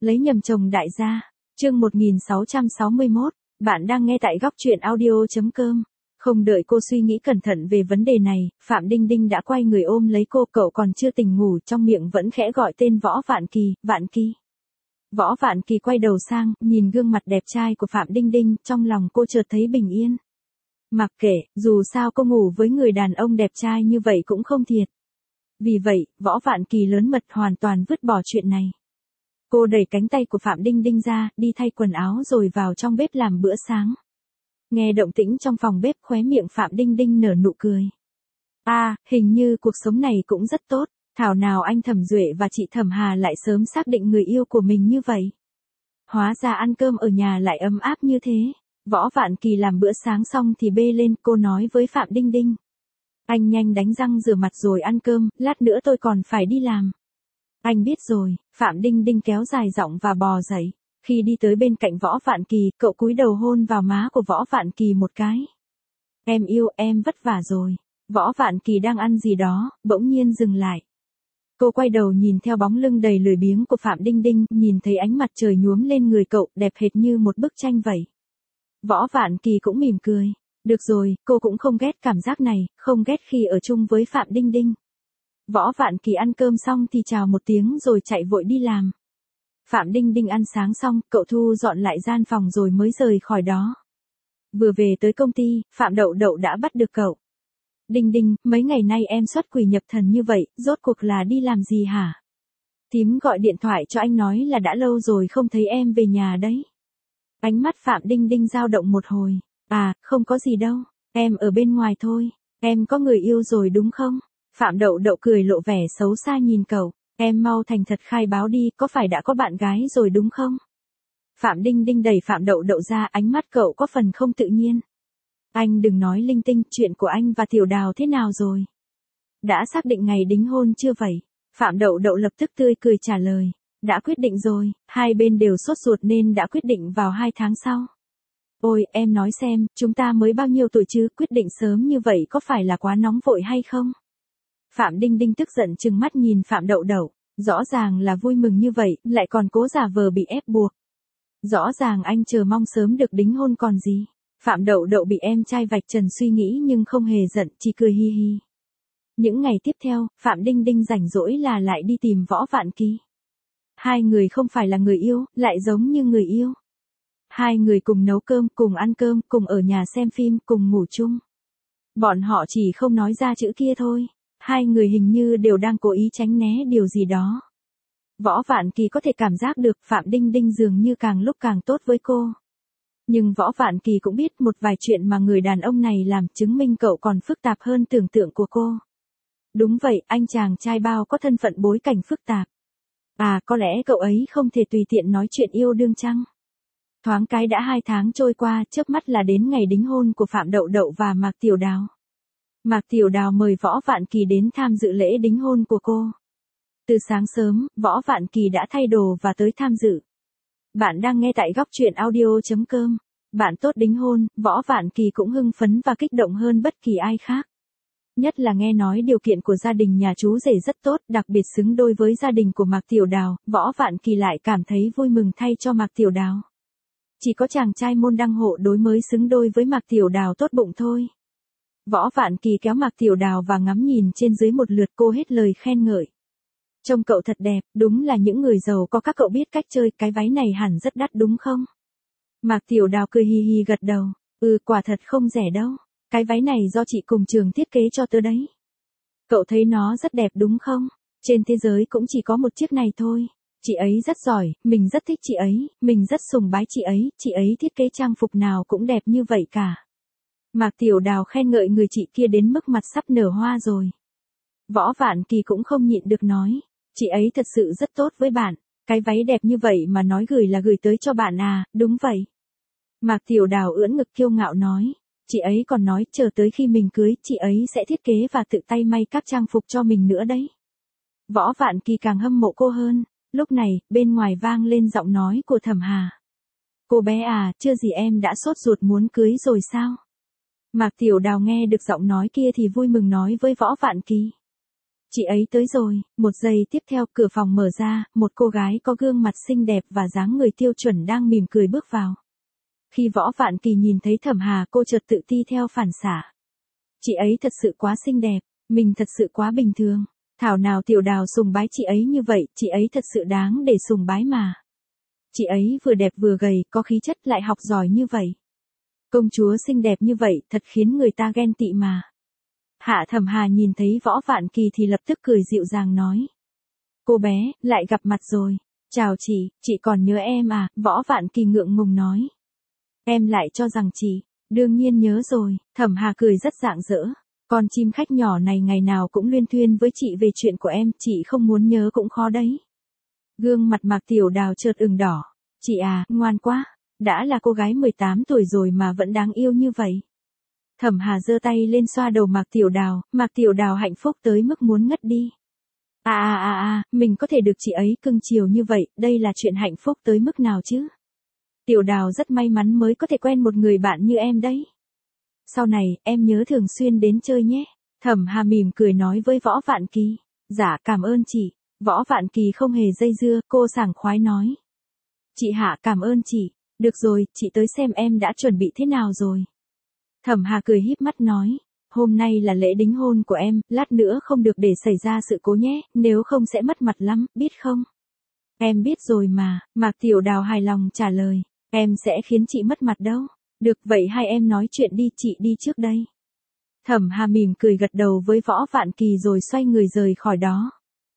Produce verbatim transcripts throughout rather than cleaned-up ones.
Lấy nhầm chồng đại gia. Chương một nghìn sáu trăm sáu mươi mốt, bạn đang nghe tại góc truyện audio.com. Không đợi cô suy nghĩ cẩn thận về vấn đề này, Phạm Đinh Đinh đã quay người ôm lấy cô, cậu còn chưa tỉnh ngủ, trong miệng vẫn khẽ gọi tên Võ Vạn Kỳ, Vạn Kỳ. Võ Vạn Kỳ quay đầu sang, nhìn gương mặt đẹp trai của Phạm Đinh Đinh, trong lòng cô chợt thấy bình yên. Mặc kệ, dù sao cô ngủ với người đàn ông đẹp trai như vậy cũng không thiệt. Vì vậy, Võ Vạn Kỳ lớn mật hoàn toàn vứt bỏ chuyện này. Cô đẩy cánh tay của Phạm Đinh Đinh ra, đi thay quần áo rồi vào trong bếp làm bữa sáng. Nghe động tĩnh trong phòng bếp, khóe miệng Phạm Đinh Đinh nở nụ cười. À, hình như cuộc sống này cũng rất tốt, thảo nào anh Thẩm Duệ và chị Thẩm Hà lại sớm xác định người yêu của mình như vậy. Hóa ra ăn cơm ở nhà lại ấm áp như thế. Võ Vạn Kỳ làm bữa sáng xong thì bê lên, cô nói với Phạm Đinh Đinh. Anh nhanh đánh răng rửa mặt rồi ăn cơm, lát nữa tôi còn phải đi làm. Anh biết rồi, Phạm Đinh Đinh kéo dài giọng và bò dậy. Khi đi tới bên cạnh Võ Vạn Kỳ, cậu cúi đầu hôn vào má của Võ Vạn Kỳ một cái. Em yêu, em vất vả rồi. Võ Vạn Kỳ đang ăn gì đó, bỗng nhiên dừng lại. Cô quay đầu nhìn theo bóng lưng đầy lười biếng của Phạm Đinh Đinh, nhìn thấy ánh mặt trời nhuốm lên người cậu, đẹp hệt như một bức tranh vậy. Võ Vạn Kỳ cũng mỉm cười. Được rồi, cô cũng không ghét cảm giác này, không ghét khi ở chung với Phạm Đinh Đinh. Võ Vạn Kỳ ăn cơm xong thì chào một tiếng rồi chạy vội đi làm. Phạm Đinh Đinh ăn sáng xong, cậu thu dọn lại gian phòng rồi mới rời khỏi đó. Vừa về tới công ty, Phạm Đậu Đậu đã bắt được cậu. Đinh Đinh, mấy ngày nay em xuất quỷ nhập thần như vậy, rốt cuộc là đi làm gì hả? Thím gọi điện thoại cho anh nói là đã lâu rồi không thấy em về nhà đấy. Ánh mắt Phạm Đinh Đinh dao động một hồi. À, không có gì đâu, em ở bên ngoài thôi, em có người yêu rồi đúng không? Phạm Đậu Đậu cười lộ vẻ xấu xa nhìn cậu, em mau thành thật khai báo đi, có phải đã có bạn gái rồi đúng không? Phạm Đinh Đinh đẩy Phạm Đậu Đậu ra, ánh mắt cậu có phần không tự nhiên. Anh đừng nói linh tinh, chuyện của anh và Tiểu Đào thế nào rồi? Đã xác định ngày đính hôn chưa vậy? Phạm Đậu Đậu lập tức tươi cười trả lời, đã quyết định rồi, hai bên đều sốt ruột nên đã quyết định vào hai tháng sau. Ôi, em nói xem, chúng ta mới bao nhiêu tuổi chứ, quyết định sớm như vậy có phải là quá nóng vội hay không? Phạm Đinh Đinh tức giận trừng mắt nhìn Phạm Đậu Đậu, rõ ràng là vui mừng như vậy, lại còn cố giả vờ bị ép buộc. Rõ ràng anh chờ mong sớm được đính hôn còn gì. Phạm Đậu Đậu bị em trai vạch trần suy nghĩ nhưng không hề giận, chỉ cười hi hi. Những ngày tiếp theo, Phạm Đinh Đinh rảnh rỗi là lại đi tìm Võ Vạn Kỳ. Hai người không phải là người yêu, lại giống như người yêu. Hai người cùng nấu cơm, cùng ăn cơm, cùng ở nhà xem phim, cùng ngủ chung. Bọn họ chỉ không nói ra chữ kia thôi. Hai người hình như đều đang cố ý tránh né điều gì đó. Võ Vạn Kỳ có thể cảm giác được Phạm Đinh Đinh dường như càng lúc càng tốt với cô. Nhưng Võ Vạn Kỳ cũng biết một vài chuyện mà người đàn ông này làm, chứng minh cậu còn phức tạp hơn tưởng tượng của cô. Đúng vậy, anh chàng trai bao có thân phận bối cảnh phức tạp. À, có lẽ cậu ấy không thể tùy tiện nói chuyện yêu đương chăng? Thoáng cái đã hai tháng trôi qua, chớp mắt là đến ngày đính hôn của Phạm Đậu Đậu và Mạc Tiểu Đào. Mạc Tiểu Đào mời Võ Vạn Kỳ đến tham dự lễ đính hôn của cô. Từ sáng sớm, Võ Vạn Kỳ đã thay đồ và tới tham dự. Bạn đang nghe tại góc truyện audio.com. Bạn tốt đính hôn, Võ Vạn Kỳ cũng hưng phấn và kích động hơn bất kỳ ai khác. Nhất là nghe nói điều kiện của gia đình nhà chú rể rất tốt, đặc biệt xứng đôi với gia đình của Mạc Tiểu Đào, Võ Vạn Kỳ lại cảm thấy vui mừng thay cho Mạc Tiểu Đào. Chỉ có chàng trai môn đăng hộ đối mới xứng đôi với Mạc Tiểu Đào tốt bụng thôi. Võ Vạn Kỳ kéo Mạc Tiểu Đào và ngắm nhìn trên dưới một lượt, cô hết lời khen ngợi. Trông cậu thật đẹp, đúng là những người giàu có các cậu biết cách chơi, cái váy này hẳn rất đắt đúng không? Mạc Tiểu Đào cười hi hi gật đầu, ừ quả thật không rẻ đâu, cái váy này do chị cùng trường thiết kế cho tớ đấy. Cậu thấy nó rất đẹp đúng không? Trên thế giới cũng chỉ có một chiếc này thôi. Chị ấy rất giỏi, mình rất thích chị ấy, mình rất sùng bái chị ấy, chị ấy thiết kế trang phục nào cũng đẹp như vậy cả. Mạc Tiểu Đào khen ngợi người chị kia đến mức mặt sắp nở hoa rồi. Võ Vạn Kỳ cũng không nhịn được nói, chị ấy thật sự rất tốt với bạn, cái váy đẹp như vậy mà nói gửi là gửi tới cho bạn à, đúng vậy. Mạc Tiểu Đào ưỡn ngực kiêu ngạo nói, chị ấy còn nói chờ tới khi mình cưới, chị ấy sẽ thiết kế và tự tay may các trang phục cho mình nữa đấy. Võ Vạn Kỳ càng hâm mộ cô hơn. Lúc này, bên ngoài vang lên giọng nói của Thẩm Hà. Cô bé à, chưa gì em đã sốt ruột muốn cưới rồi sao? Mạc Tiểu Đào nghe được giọng nói kia thì vui mừng nói với Võ Vạn Kỳ. Chị ấy tới rồi, một giây tiếp theo cửa phòng mở ra, một cô gái có gương mặt xinh đẹp và dáng người tiêu chuẩn đang mỉm cười bước vào. Khi Võ Vạn Kỳ nhìn thấy Thẩm Hà, cô chợt tự ti theo phản xạ. Chị ấy thật sự quá xinh đẹp, mình thật sự quá bình thường. Thảo nào Tiểu Đào sùng bái chị ấy như vậy, chị ấy thật sự đáng để sùng bái mà. Chị ấy vừa đẹp vừa gầy, có khí chất lại học giỏi như vậy. Công chúa xinh đẹp như vậy, thật khiến người ta ghen tị mà. Hạ Thẩm Hà nhìn thấy Võ Vạn Kỳ thì lập tức cười dịu dàng nói. Cô bé, lại gặp mặt rồi. Chào chị, chị còn nhớ em à, Võ Vạn Kỳ ngượng ngùng nói. Em lại cho rằng chị, đương nhiên nhớ rồi, Thẩm Hà cười rất rạng rỡ. Con chim khách nhỏ này ngày nào cũng luyên thuyên với chị về chuyện của em, chị không muốn nhớ cũng khó đấy. Gương mặt Mạc Tiểu Đào chợt ửng đỏ. Chị à, ngoan quá, đã là cô gái mười tám tuổi rồi mà vẫn đáng yêu như vậy. Thẩm Hà giơ tay lên xoa đầu Mạc Tiểu Đào, Mạc Tiểu Đào hạnh phúc tới mức muốn ngất đi. À à à à, mình có thể được chị ấy cưng chiều như vậy, đây là chuyện hạnh phúc tới mức nào chứ? Tiểu Đào rất may mắn mới có thể quen một người bạn như em đấy. Sau này, em nhớ thường xuyên đến chơi nhé. Thẩm Hà mỉm cười nói với Võ Vạn Kỳ. Dạ cảm ơn chị. Võ Vạn Kỳ không hề dây dưa, cô sảng khoái nói. Chị Hạ cảm ơn chị. Được rồi, chị tới xem em đã chuẩn bị thế nào rồi. Thẩm Hà cười híp mắt nói. Hôm nay là lễ đính hôn của em, lát nữa không được để xảy ra sự cố nhé, nếu không sẽ mất mặt lắm, biết không? Em biết rồi mà, Mạc Tiểu Đào hài lòng trả lời. Em sẽ khiến chị mất mặt đâu. Được vậy hai em nói chuyện đi, chị đi trước đây. Thẩm Hà mỉm cười gật đầu với Võ Vạn Kỳ rồi xoay người rời khỏi đó.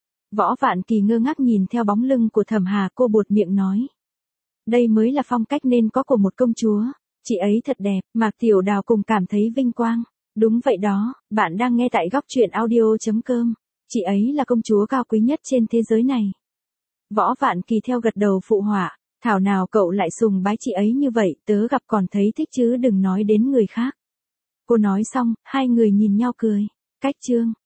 Võ Vạn Kỳ ngơ ngác nhìn theo bóng lưng của Thẩm Hà, cô buột miệng nói. Đây mới là phong cách nên có của một công chúa. Chị ấy thật đẹp, Mạc Tiểu Đào cùng cảm thấy vinh quang. Đúng vậy đó, bạn đang nghe tại góc truyện audio chấm com. Chị ấy là công chúa cao quý nhất trên thế giới này. Võ Vạn Kỳ theo gật đầu phụ họa. Thảo nào cậu lại sùng bái chị ấy như vậy, tớ gặp còn thấy thích chứ đừng nói đến người khác. Cô nói xong, hai người nhìn nhau cười. Cách chương.